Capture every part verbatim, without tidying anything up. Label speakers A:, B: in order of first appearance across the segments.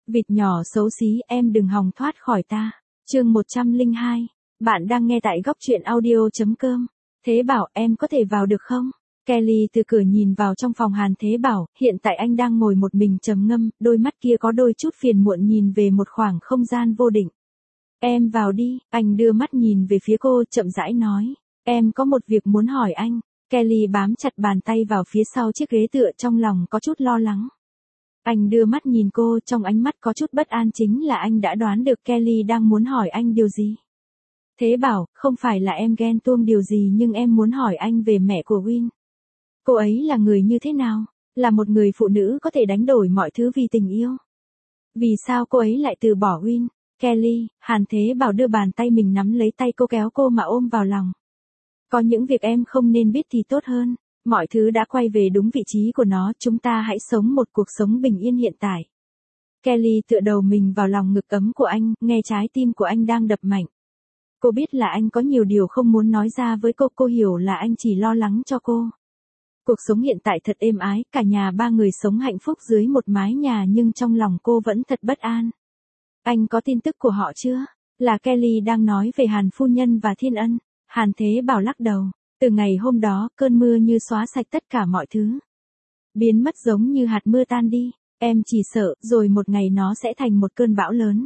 A: Vịt nhỏ xấu xí, em đừng hòng thoát khỏi ta. Chương một trăm lẻ hai. Bạn đang nghe tại góc truyện audio chấm com. Thế Bảo, em có thể vào được không? Kelly từ cửa nhìn vào trong phòng Hàn Thế Bảo, hiện tại anh đang ngồi một mình trầm ngâm, đôi mắt kia có đôi chút phiền muộn nhìn về một khoảng không gian vô định. Em vào đi, anh đưa mắt nhìn về phía cô, chậm rãi nói. Em có một việc muốn hỏi anh. Kelly bám chặt bàn tay vào phía sau chiếc ghế tựa, trong lòng có chút lo lắng. Anh đưa mắt nhìn cô, trong ánh mắt có chút bất an, chính là anh đã đoán được Kelly đang muốn hỏi anh điều gì. Thế Bảo, không phải là em ghen tuông điều gì, nhưng em muốn hỏi anh về mẹ của Win. Cô ấy là người như thế nào? Là một người phụ nữ có thể đánh đổi mọi thứ vì tình yêu. Vì sao cô ấy lại từ bỏ Win? Kelly, Hàn Thế Bảo đưa bàn tay mình nắm lấy tay cô, kéo cô mà ôm vào lòng. Có những việc em không nên biết thì tốt hơn. Mọi thứ đã quay về đúng vị trí của nó, chúng ta hãy sống một cuộc sống bình yên hiện tại. Kelly tựa đầu mình vào lòng ngực ấm của anh, nghe trái tim của anh đang đập mạnh. Cô biết là anh có nhiều điều không muốn nói ra với cô, cô hiểu là anh chỉ lo lắng cho cô. Cuộc sống hiện tại thật êm ái, cả nhà ba người sống hạnh phúc dưới một mái nhà, nhưng trong lòng cô vẫn thật bất an. Anh có tin tức của họ chưa? Là Kelly đang nói về Hàn phu nhân và Thiên Ân. Hàn Thế Bảo lắc đầu. Từ ngày hôm đó, cơn mưa như xóa sạch tất cả mọi thứ. Biến mất giống như hạt mưa tan đi. Em chỉ sợ, rồi một ngày nó sẽ thành một cơn bão lớn.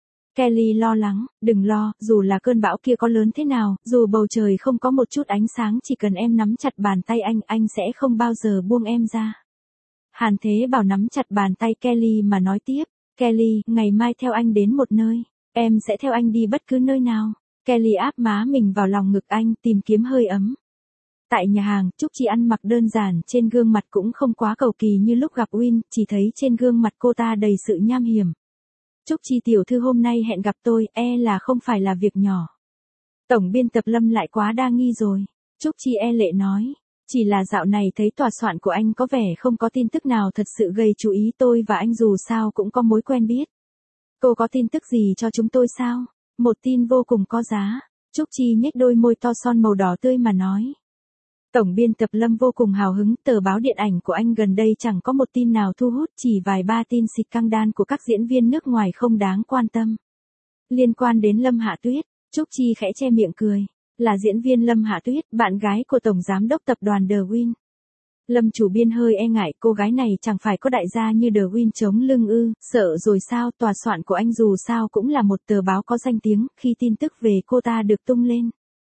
A: Kelly lo lắng, đừng lo, dù là cơn bão kia có lớn thế nào, dù bầu trời không có một chút ánh sáng, chỉ cần em nắm chặt bàn tay anh, anh sẽ không bao giờ buông em ra. Hàn Thế Bảo nắm chặt bàn tay Kelly mà nói tiếp. Kelly, ngày mai theo anh đến một nơi. Em sẽ theo anh đi bất cứ nơi nào. Kelly áp má mình vào lòng ngực anh, tìm kiếm hơi ấm. Tại nhà hàng, Trúc Chi ăn mặc đơn giản, trên gương mặt cũng không quá cầu kỳ như lúc gặp Win, chỉ thấy trên gương mặt cô ta đầy sự nham hiểm. Trúc Chi tiểu thư hôm nay hẹn gặp tôi, e là không phải là việc nhỏ. Tổng biên tập Lâm lại quá đa nghi rồi. Trúc Chi e lệ nói. Chỉ là dạo này thấy tòa soạn của anh có vẻ không có tin tức nào thật sự gây chú ý, tôi và anh dù sao cũng có mối quen biết. Cô có tin tức gì cho chúng tôi sao? Một tin vô cùng có giá. Trúc Chi nhếch đôi môi to son màu đỏ tươi mà nói. Tổng biên tập Lâm vô cùng hào hứng, tờ báo điện ảnh của anh gần đây chẳng có một tin nào thu hút, chỉ vài ba tin xịt căng đan của các diễn viên nước ngoài không đáng quan tâm. Liên quan đến Lâm Hạ Tuyết, Trúc Chi khẽ che miệng cười. Là diễn viên Lâm Hạ Tuyết, bạn gái của Tổng Giám đốc tập đoàn The Win. Lâm chủ biên hơi e ngại, cô gái này chẳng phải có đại gia như The Win chống lưng ư, sợ rồi sao, tòa soạn của anh dù sao cũng là một tờ báo có danh tiếng, khi tin tức về cô ta được tung lên.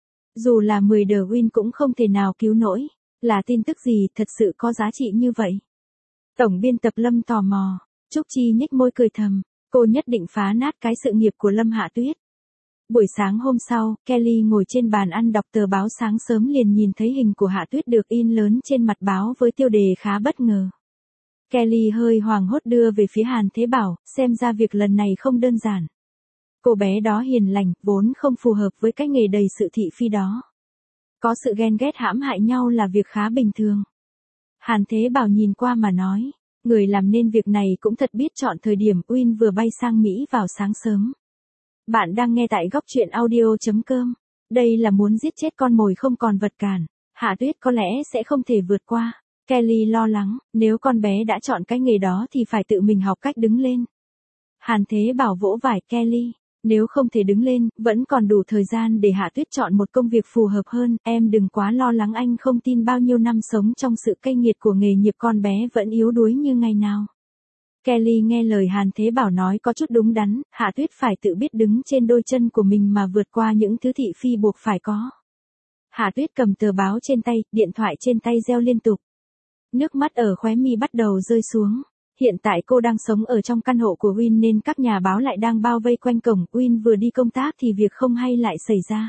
A: Dù là mười The Win cũng không thể nào cứu nổi, là tin tức gì thật sự có giá trị như vậy. Tổng biên tập Lâm tò mò, Trúc Chi nhếch môi cười thầm, cô nhất định phá nát cái sự nghiệp của Lâm Hạ Tuyết. Buổi sáng hôm sau, Kelly ngồi trên bàn ăn đọc tờ báo, sáng sớm liền nhìn thấy hình của Hạ Tuyết được in lớn trên mặt báo với tiêu đề khá bất ngờ. Kelly hơi hoảng hốt đưa về phía Hàn Thế Bảo, xem ra việc lần này không đơn giản. Cô bé đó hiền lành, vốn không phù hợp với cái nghề đầy sự thị phi đó. Có sự ghen ghét hãm hại nhau là việc khá bình thường. Hàn Thế Bảo nhìn qua mà nói, người làm nên việc này cũng thật biết chọn thời điểm, Win vừa bay sang Mỹ vào sáng sớm. Bạn đang nghe tại góc truyện audio chấm com. Đây là muốn giết chết con mồi không còn vật cản. Hạ Tuyết có lẽ sẽ không thể vượt qua. Kelly lo lắng, nếu con bé đã chọn cái nghề đó thì phải tự mình học cách đứng lên. Hàn Thế Bảo vỗ vai Kelly. Nếu không thể đứng lên, vẫn còn đủ thời gian để Hạ Tuyết chọn một công việc phù hợp hơn. Em đừng quá lo lắng, anh không tin bao nhiêu năm sống trong sự cay nghiệt của nghề nghiệp con bé vẫn yếu đuối như ngày nào. Kelly nghe lời Hàn Thế Bảo nói có chút đúng đắn, Hạ Tuyết phải tự biết đứng trên đôi chân của mình mà vượt qua những thứ thị phi buộc phải có. Hạ Tuyết cầm tờ báo trên tay, điện thoại trên tay reo liên tục. Nước mắt ở khóe mi bắt đầu rơi xuống. Hiện tại cô đang sống ở trong căn hộ của Win nên các nhà báo lại đang bao vây quanh cổng, Win vừa đi công tác thì việc không hay lại xảy ra.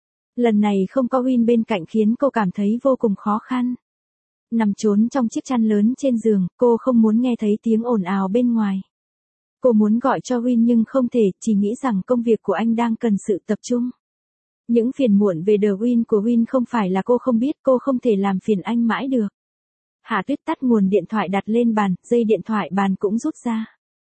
A: Lần này không có Win bên cạnh khiến cô cảm thấy vô cùng khó khăn. Nằm trốn trong chiếc chăn lớn trên giường, cô không muốn nghe thấy tiếng ồn ào bên ngoài. Cô muốn gọi cho Win nhưng không thể, chỉ nghĩ rằng công việc của anh đang cần sự tập trung. Những phiền muộn về The Win của Win không phải là cô không biết, cô không thể làm phiền anh mãi được. Hạ Tuyết tắt nguồn điện thoại đặt lên bàn, dây điện thoại bàn cũng rút ra.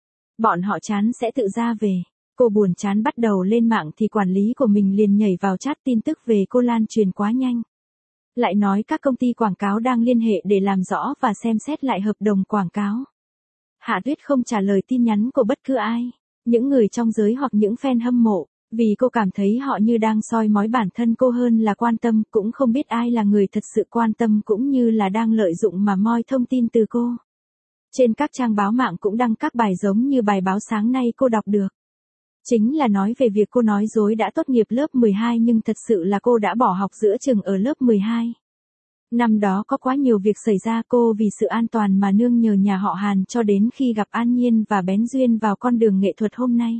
A: Bọn họ chán sẽ tự ra về. Cô buồn chán bắt đầu lên mạng thì quản lý của mình liền nhảy vào chat, tin tức về cô lan truyền quá nhanh. Lại nói các công ty quảng cáo đang liên hệ để làm rõ và xem xét lại hợp đồng quảng cáo. Hạ Tuyết không trả lời tin nhắn của bất cứ ai. Những người trong giới hoặc những fan hâm mộ, vì cô cảm thấy họ như đang soi mói bản thân cô hơn là quan tâm, cũng không biết ai là người thật sự quan tâm cũng như là đang lợi dụng mà moi thông tin từ cô. Trên các trang báo mạng cũng đăng các bài giống như bài báo sáng nay cô đọc được. Chính là nói về việc cô nói dối đã tốt nghiệp lớp mười hai nhưng thật sự là cô đã bỏ học giữa chừng ở lớp mười hai. Năm đó có quá nhiều việc xảy ra, cô vì sự an toàn mà nương nhờ nhà họ Hàn cho đến khi gặp An Nhiên và bén duyên vào con đường nghệ thuật hôm nay.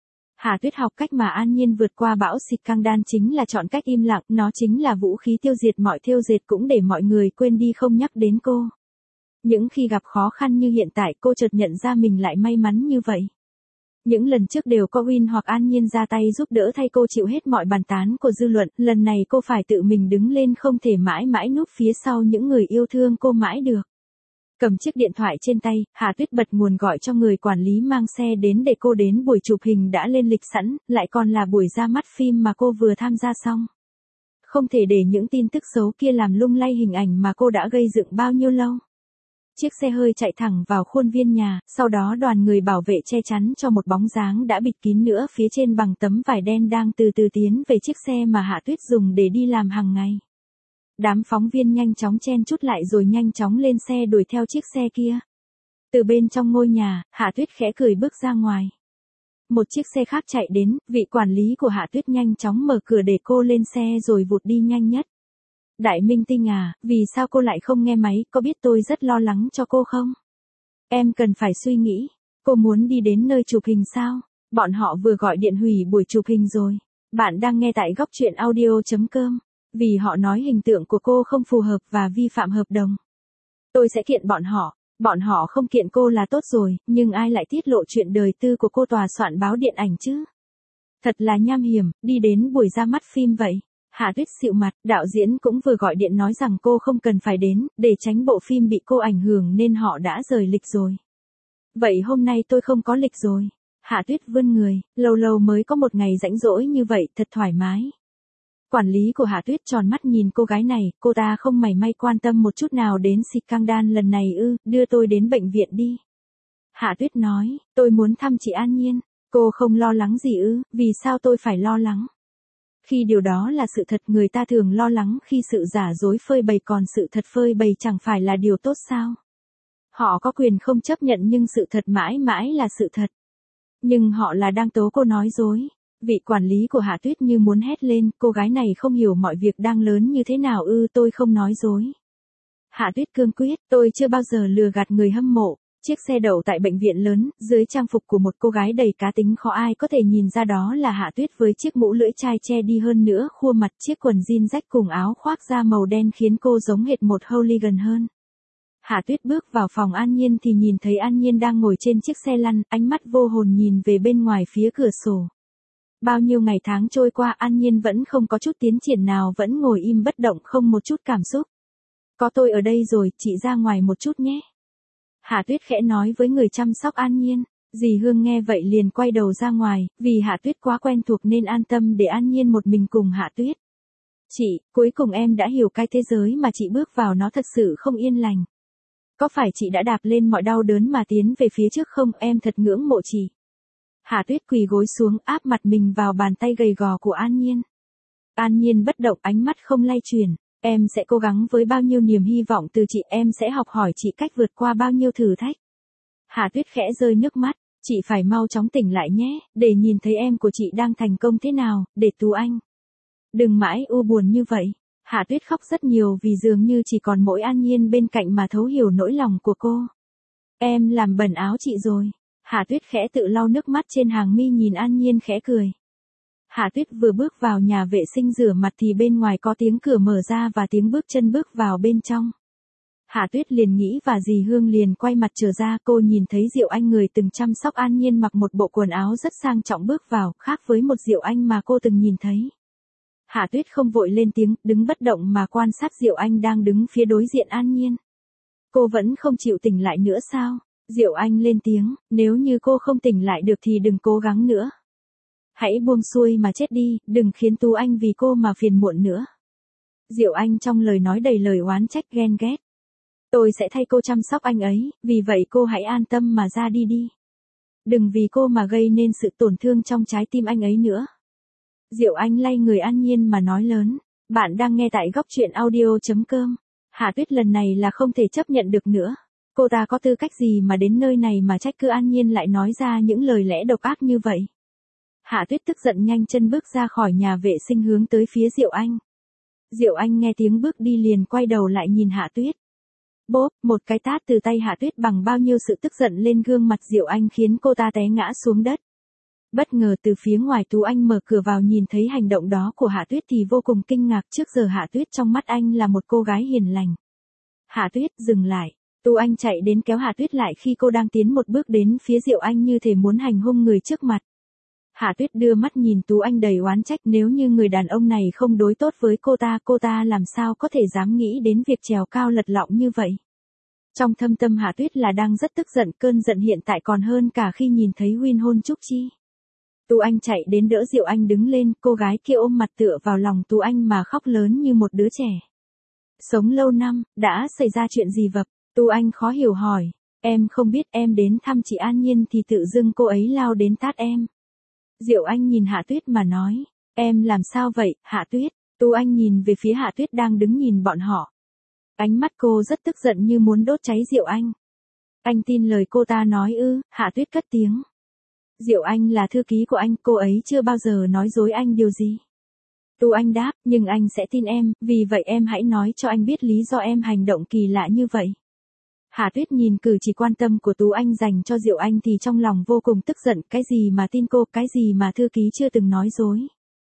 A: Hạ Tuyết học cách mà An Nhiên vượt qua bão scandal chính là chọn cách im lặng, nó chính là vũ khí tiêu diệt mọi thêu dệt cũng để mọi người quên đi không nhắc đến cô. Những khi gặp khó khăn như hiện tại cô chợt nhận ra mình lại may mắn như vậy. Những lần trước đều có Win hoặc An Nhiên ra tay giúp đỡ thay cô chịu hết mọi bàn tán của dư luận, lần này cô phải tự mình đứng lên không thể mãi mãi núp phía sau những người yêu thương cô mãi được. Cầm chiếc điện thoại trên tay, Hạ Tuyết bật nguồn gọi cho người quản lý mang xe đến để cô đến buổi chụp hình đã lên lịch sẵn, lại còn là buổi ra mắt phim mà cô vừa tham gia xong. Không thể để những tin tức xấu kia làm lung lay hình ảnh mà cô đã gây dựng bao nhiêu lâu. Chiếc xe hơi chạy thẳng vào khuôn viên nhà, sau đó đoàn người bảo vệ che chắn cho một bóng dáng đã bịt kín nữa phía trên bằng tấm vải đen đang từ từ tiến về chiếc xe mà Hạ Tuyết dùng để đi làm hàng ngày. Đám phóng viên nhanh chóng chen chúc lại rồi nhanh chóng lên xe đuổi theo chiếc xe kia. Từ bên trong ngôi nhà, Hạ Tuyết khẽ cười bước ra ngoài. Một chiếc xe khác chạy đến, vị quản lý của Hạ Tuyết nhanh chóng mở cửa để cô lên xe rồi vụt đi nhanh nhất. Đại minh tinh à, vì sao cô lại không nghe máy, có biết tôi rất lo lắng cho cô không? Em cần phải suy nghĩ, cô muốn đi đến nơi chụp hình sao? Bọn họ vừa gọi điện hủy buổi chụp hình rồi. Bạn đang nghe tại góc truyện audio chấm com. Vì họ nói hình tượng của cô không phù hợp và vi phạm hợp đồng. Tôi sẽ kiện bọn họ, bọn họ không kiện cô là tốt rồi, nhưng ai lại tiết lộ chuyện đời tư của cô tòa soạn báo điện ảnh chứ? Thật là nham hiểm, đi đến buổi ra mắt phim vậy. Hạ Tuyết xịu mặt, đạo diễn cũng vừa gọi điện nói rằng cô không cần phải đến, để tránh bộ phim bị cô ảnh hưởng nên họ đã rời lịch rồi. Vậy hôm nay tôi không có lịch rồi. Hạ Tuyết vươn người, lâu lâu mới có một ngày rảnh rỗi như vậy, thật thoải mái. Quản lý của Hạ Tuyết tròn mắt nhìn cô gái này, cô ta không mảy may quan tâm một chút nào đến scandal lần này ư, đưa tôi đến bệnh viện đi. Hạ Tuyết nói, tôi muốn thăm chị An Nhiên, cô không lo lắng gì ư, vì sao tôi phải lo lắng? Khi điều đó là sự thật, người ta thường lo lắng khi sự giả dối phơi bày, còn sự thật phơi bày chẳng phải là điều tốt sao? Họ có quyền không chấp nhận nhưng sự thật mãi mãi là sự thật. Nhưng họ là đang tố cô nói dối. Vị quản lý của Hạ Tuyết như muốn hét lên, cô gái này không hiểu mọi việc đang lớn như thế nào ư, tôi không nói dối. Hạ Tuyết cương quyết, tôi chưa bao giờ lừa gạt người hâm mộ. Chiếc xe đậu tại bệnh viện lớn, dưới trang phục của một cô gái đầy cá tính khó ai có thể nhìn ra đó là Hạ Tuyết với chiếc mũ lưỡi chai che đi hơn nữa khuôn mặt, chiếc quần jean rách cùng áo khoác da màu đen khiến cô giống hệt một hooligan hơn. Hạ Tuyết bước vào phòng An Nhiên thì nhìn thấy An Nhiên đang ngồi trên chiếc xe lăn, ánh mắt vô hồn nhìn về bên ngoài phía cửa sổ. Bao nhiêu ngày tháng trôi qua An Nhiên vẫn không có chút tiến triển nào, vẫn ngồi im bất động không một chút cảm xúc. Có tôi ở đây rồi, chị ra ngoài một chút nhé. Hạ Tuyết khẽ nói với người chăm sóc An Nhiên. Dì Hương nghe vậy liền quay đầu ra ngoài, vì Hạ Tuyết quá quen thuộc nên an tâm để An Nhiên một mình cùng Hạ Tuyết. Chị, cuối cùng em đã hiểu cái thế giới mà chị bước vào nó thật sự không yên lành. Có phải chị đã đạp lên mọi đau đớn mà tiến về phía trước không, em thật ngưỡng mộ chị. Hạ Tuyết quỳ gối xuống áp mặt mình vào bàn tay gầy gò của An Nhiên. An Nhiên bất động, ánh mắt không lay chuyển. Em sẽ cố gắng với bao nhiêu niềm hy vọng từ chị, em sẽ học hỏi chị cách vượt qua bao nhiêu thử thách. Hạ Tuyết khẽ rơi nước mắt, chị phải mau chóng tỉnh lại nhé, để nhìn thấy em của chị đang thành công thế nào, để Tú Anh. Đừng mãi u buồn như vậy. Hạ Tuyết khóc rất nhiều vì dường như chỉ còn mỗi An Nhiên bên cạnh mà thấu hiểu nỗi lòng của cô. Em làm bẩn áo chị rồi. Hạ Tuyết khẽ tự lau nước mắt trên hàng mi nhìn An Nhiên khẽ cười. Hạ Tuyết vừa bước vào nhà vệ sinh rửa mặt thì bên ngoài có tiếng cửa mở ra và tiếng bước chân bước vào bên trong. Hạ Tuyết liền nghĩ và dì Hương liền quay mặt trở ra, cô nhìn thấy Diệu Anh người từng chăm sóc An Nhiên mặc một bộ quần áo rất sang trọng bước vào, khác với một Diệu Anh mà cô từng nhìn thấy. Hạ Tuyết không vội lên tiếng, đứng bất động mà quan sát Diệu Anh đang đứng phía đối diện An Nhiên. Cô vẫn không chịu tỉnh lại nữa sao? Diệu Anh lên tiếng, nếu như cô không tỉnh lại được thì đừng cố gắng nữa. Hãy buông xuôi mà chết đi, đừng khiến Tú Anh vì cô mà phiền muộn nữa. Diệu Anh trong lời nói đầy lời oán trách ghen ghét. Tôi sẽ thay cô chăm sóc anh ấy, vì vậy cô hãy an tâm mà ra đi đi. Đừng vì cô mà gây nên sự tổn thương trong trái tim anh ấy nữa. Diệu Anh lay người An Nhiên mà nói lớn. Bạn đang nghe tại góc truyện audio.com. Hạ Tuyết lần này là không thể chấp nhận được nữa. Cô ta có tư cách gì mà đến nơi này mà trách cứ An Nhiên lại nói ra những lời lẽ độc ác như vậy. Hạ Tuyết tức giận nhanh chân bước ra khỏi nhà vệ sinh hướng tới phía Diệu Anh. Diệu Anh nghe tiếng bước đi liền quay đầu lại nhìn Hạ Tuyết. Bốp, một cái tát từ tay Hạ Tuyết bằng bao nhiêu sự tức giận lên gương mặt Diệu Anh khiến cô ta té ngã xuống đất. Bất ngờ từ phía ngoài Tú Anh mở cửa vào nhìn thấy hành động đó của Hạ Tuyết thì vô cùng kinh ngạc, trước giờ Hạ Tuyết trong mắt anh là một cô gái hiền lành. Hạ Tuyết, dừng lại. Tú Anh chạy đến kéo Hạ Tuyết lại khi cô đang tiến một bước đến phía Diệu Anh như thể muốn hành hung người trước mặt. Hạ Tuyết đưa mắt nhìn Tú Anh đầy oán trách, nếu như người đàn ông này không đối tốt với cô ta, cô ta làm sao có thể dám nghĩ đến việc trèo cao lật lọng như vậy. Trong thâm tâm Hạ Tuyết là đang rất tức giận, cơn giận hiện tại còn hơn cả khi nhìn thấy Win hôn Trúc Chi. Tú Anh chạy đến đỡ Diệu Anh đứng lên, cô gái kia ôm mặt tựa vào lòng Tú Anh mà khóc lớn như một đứa trẻ. Sống lâu năm, đã xảy ra chuyện gì vậy? Tú Anh khó hiểu hỏi. Em không biết, em đến thăm chị An Nhiên thì tự dưng cô ấy lao đến tát em. Diệu Anh nhìn Hạ Tuyết mà nói. Em làm sao vậy, Hạ Tuyết? Tú Anh nhìn về phía Hạ Tuyết đang đứng nhìn bọn họ. Ánh mắt cô rất tức giận như muốn đốt cháy Diệu Anh. Anh tin lời cô ta nói ư? Hạ Tuyết cất tiếng. Diệu Anh là thư ký của anh, cô ấy chưa bao giờ nói dối anh điều gì. Tú Anh đáp, nhưng anh sẽ tin em, vì vậy em hãy nói cho anh biết lý do em hành động kỳ lạ như vậy. Hạ Tuyết nhìn cử chỉ quan tâm của Tú Anh dành cho Diệu Anh thì trong lòng vô cùng tức giận, cái gì mà tin cô, cái gì mà thư ký chưa từng nói dối.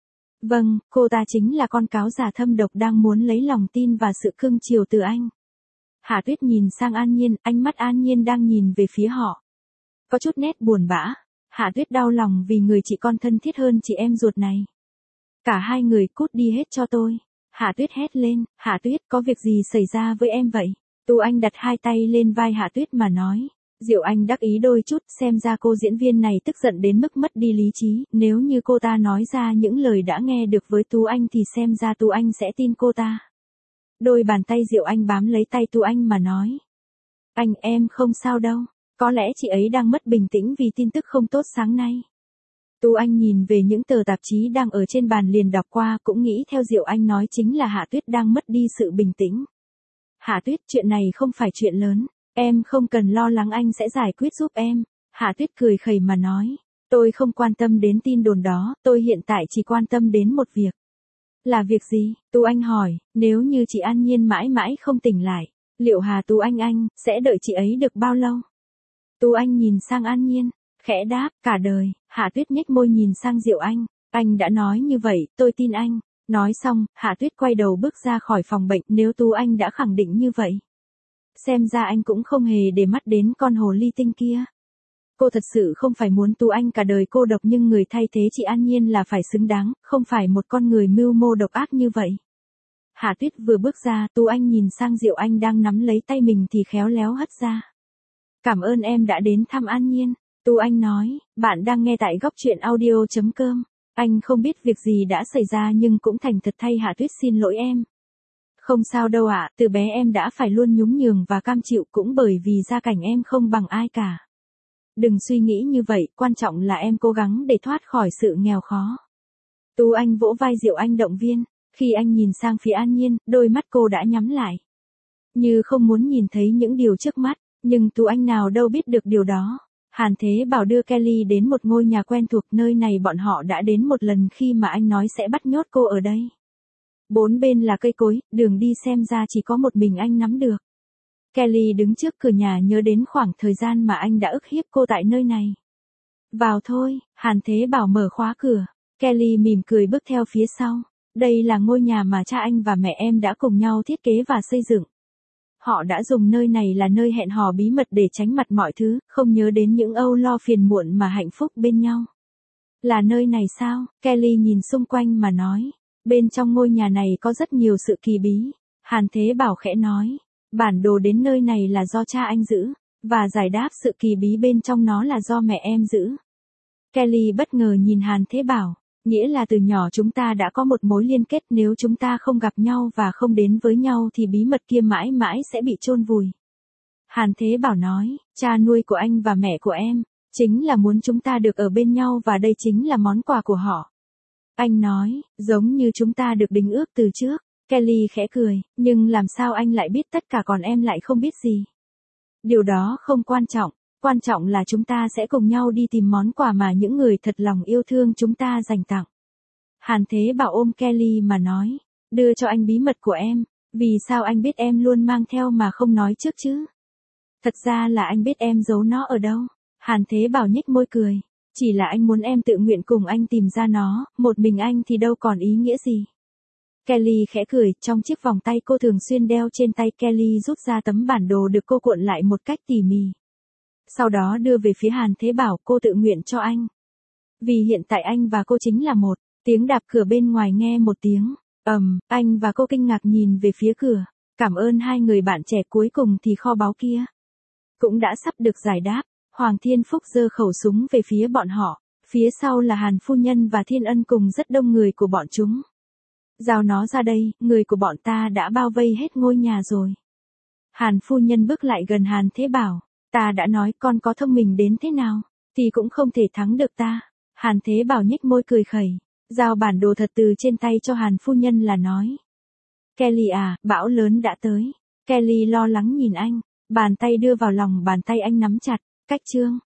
A: Vâng, cô ta chính là con cáo già thâm độc đang muốn lấy lòng tin và sự cưng chiều từ anh. Hạ Tuyết nhìn sang An Nhiên, ánh mắt An Nhiên đang nhìn về phía họ. Có chút nét buồn bã. Hạ Tuyết đau lòng vì người chị con thân thiết hơn chị em ruột này. Cả hai người cút đi hết cho tôi. Hạ Tuyết hét lên, Hạ Tuyết có việc gì xảy ra với em vậy? Tú Anh đặt hai tay lên vai Hạ Tuyết mà nói. Diệu Anh đắc ý đôi chút, xem ra cô diễn viên này tức giận đến mức mất đi lý trí, nếu như cô ta nói ra những lời đã nghe được với Tú Anh thì xem ra Tú Anh sẽ tin cô ta. Đôi bàn tay Diệu Anh bám lấy tay Tú Anh mà nói. Anh, em không sao đâu. Có lẽ chị ấy đang mất bình tĩnh vì tin tức không tốt sáng nay. Tú Anh nhìn về những tờ tạp chí đang ở trên bàn liền đọc qua, cũng nghĩ theo Diệu Anh nói chính là Hạ Tuyết đang mất đi sự bình tĩnh. Hạ Tuyết, chuyện này không phải chuyện lớn, em không cần lo lắng, anh sẽ giải quyết giúp em. Hạ Tuyết cười khẩy mà nói, tôi không quan tâm đến tin đồn đó, tôi hiện tại chỉ quan tâm đến một việc. Là việc gì? Tú Anh hỏi, nếu như chị An Nhiên mãi mãi không tỉnh lại, liệu Hà Tú Anh anh sẽ đợi chị ấy được bao lâu? Tú Anh nhìn sang An Nhiên, khẽ đáp, cả đời. Hạ Tuyết nhếch môi nhìn sang Diệu Anh, anh đã nói như vậy, tôi tin anh. Nói xong, Hạ Tuyết quay đầu bước ra khỏi phòng bệnh, nếu Tú Anh đã khẳng định như vậy. Xem ra anh cũng không hề để mắt đến con hồ ly tinh kia. Cô thật sự không phải muốn Tú Anh cả đời cô độc, nhưng người thay thế chị An Nhiên là phải xứng đáng, không phải một con người mưu mô độc ác như vậy. Hạ Tuyết vừa bước ra, Tú Anh nhìn sang Diệu Anh đang nắm lấy tay mình thì khéo léo hất ra. Cảm ơn em đã đến thăm An Nhiên. Tú Anh nói, bạn đang nghe tại góc truyện audio.com. Anh không biết việc gì đã xảy ra nhưng cũng thành thật thay Hạ Tuyết xin lỗi em. Không sao đâu ạ, từ bé em đã phải luôn nhún nhường và cam chịu cũng bởi vì gia cảnh em không bằng ai cả. Đừng suy nghĩ như vậy, quan trọng là em cố gắng để thoát khỏi sự nghèo khó. Tú Anh vỗ vai Diệu Anh động viên, khi anh nhìn sang phía An Nhiên, đôi mắt cô đã nhắm lại. Như không muốn nhìn thấy những điều trước mắt, nhưng Tú Anh nào đâu biết được điều đó. Hàn Thế Bảo đưa Kelly đến một ngôi nhà quen thuộc, nơi này bọn họ đã đến một lần khi mà anh nói sẽ bắt nhốt cô ở đây. Bốn bên là cây cối, đường đi xem ra chỉ có một mình anh nắm được. Kelly đứng trước cửa nhà nhớ đến khoảng thời gian mà anh đã ức hiếp cô tại nơi này. Vào thôi, Hàn Thế Bảo mở khóa cửa. Kelly mỉm cười bước theo phía sau. Đây là ngôi nhà mà cha anh và mẹ em đã cùng nhau thiết kế và xây dựng. Họ đã dùng nơi này là nơi hẹn hò bí mật để tránh mặt mọi thứ, không nhớ đến những âu lo phiền muộn mà hạnh phúc bên nhau. Là nơi này sao? Kelly nhìn xung quanh mà nói. Bên trong ngôi nhà này có rất nhiều sự kỳ bí. Hàn Thế Bảo khẽ nói. Bản đồ đến nơi này là do cha anh giữ, và giải đáp sự kỳ bí bên trong nó là do mẹ em giữ. Kelly bất ngờ nhìn Hàn Thế Bảo. Nghĩa là từ nhỏ chúng ta đã có một mối liên kết, nếu chúng ta không gặp nhau và không đến với nhau thì bí mật kia mãi mãi sẽ bị chôn vùi. Hàn Thế Bảo nói, cha nuôi của anh và mẹ của em, chính là muốn chúng ta được ở bên nhau và đây chính là món quà của họ. Anh nói, giống như chúng ta được đính ước từ trước. Kelly khẽ cười, nhưng làm sao anh lại biết tất cả còn em lại không biết gì? Điều đó không quan trọng, quan trọng là chúng ta sẽ cùng nhau đi tìm món quà mà những người thật lòng yêu thương chúng ta dành tặng. Hàn Thế Bảo ôm Kelly mà nói, đưa cho anh bí mật của em, vì sao anh biết em luôn mang theo mà không nói trước chứ? Thật ra là anh biết em giấu nó ở đâu. Hàn Thế Bảo nhếch môi cười, chỉ là anh muốn em tự nguyện cùng anh tìm ra nó, một mình anh thì đâu còn ý nghĩa gì. Kelly khẽ cười, trong chiếc vòng tay cô thường xuyên đeo trên tay, Kelly rút ra tấm bản đồ được cô cuộn lại một cách tỉ mỉ. Sau đó đưa về phía Hàn Thế Bảo, cô tự nguyện cho anh. Vì hiện tại anh và cô chính là một. Tiếng đạp cửa bên ngoài nghe một tiếng, ầm, um, anh và cô kinh ngạc nhìn về phía cửa. Cảm ơn hai người bạn trẻ, cuối cùng thì kho báu kia cũng đã sắp được giải đáp. Hoàng Thiên Phúc giơ khẩu súng về phía bọn họ. Phía sau là Hàn Phu Nhân và Thiên Ân cùng rất đông người của bọn chúng. Giao nó ra đây, người của bọn ta đã bao vây hết ngôi nhà rồi. Hàn Phu Nhân bước lại gần Hàn Thế Bảo. Ta đã nói con có thông minh đến thế nào, thì cũng không thể thắng được ta. Hàn Thế Bảo nhếch môi cười khẩy. Giao bản đồ thật từ trên tay cho Hàn Phu Nhân là nói. Kelly à, bão lớn đã tới. Kelly lo lắng nhìn anh. Bàn tay đưa vào lòng bàn tay anh nắm chặt. Cách chương.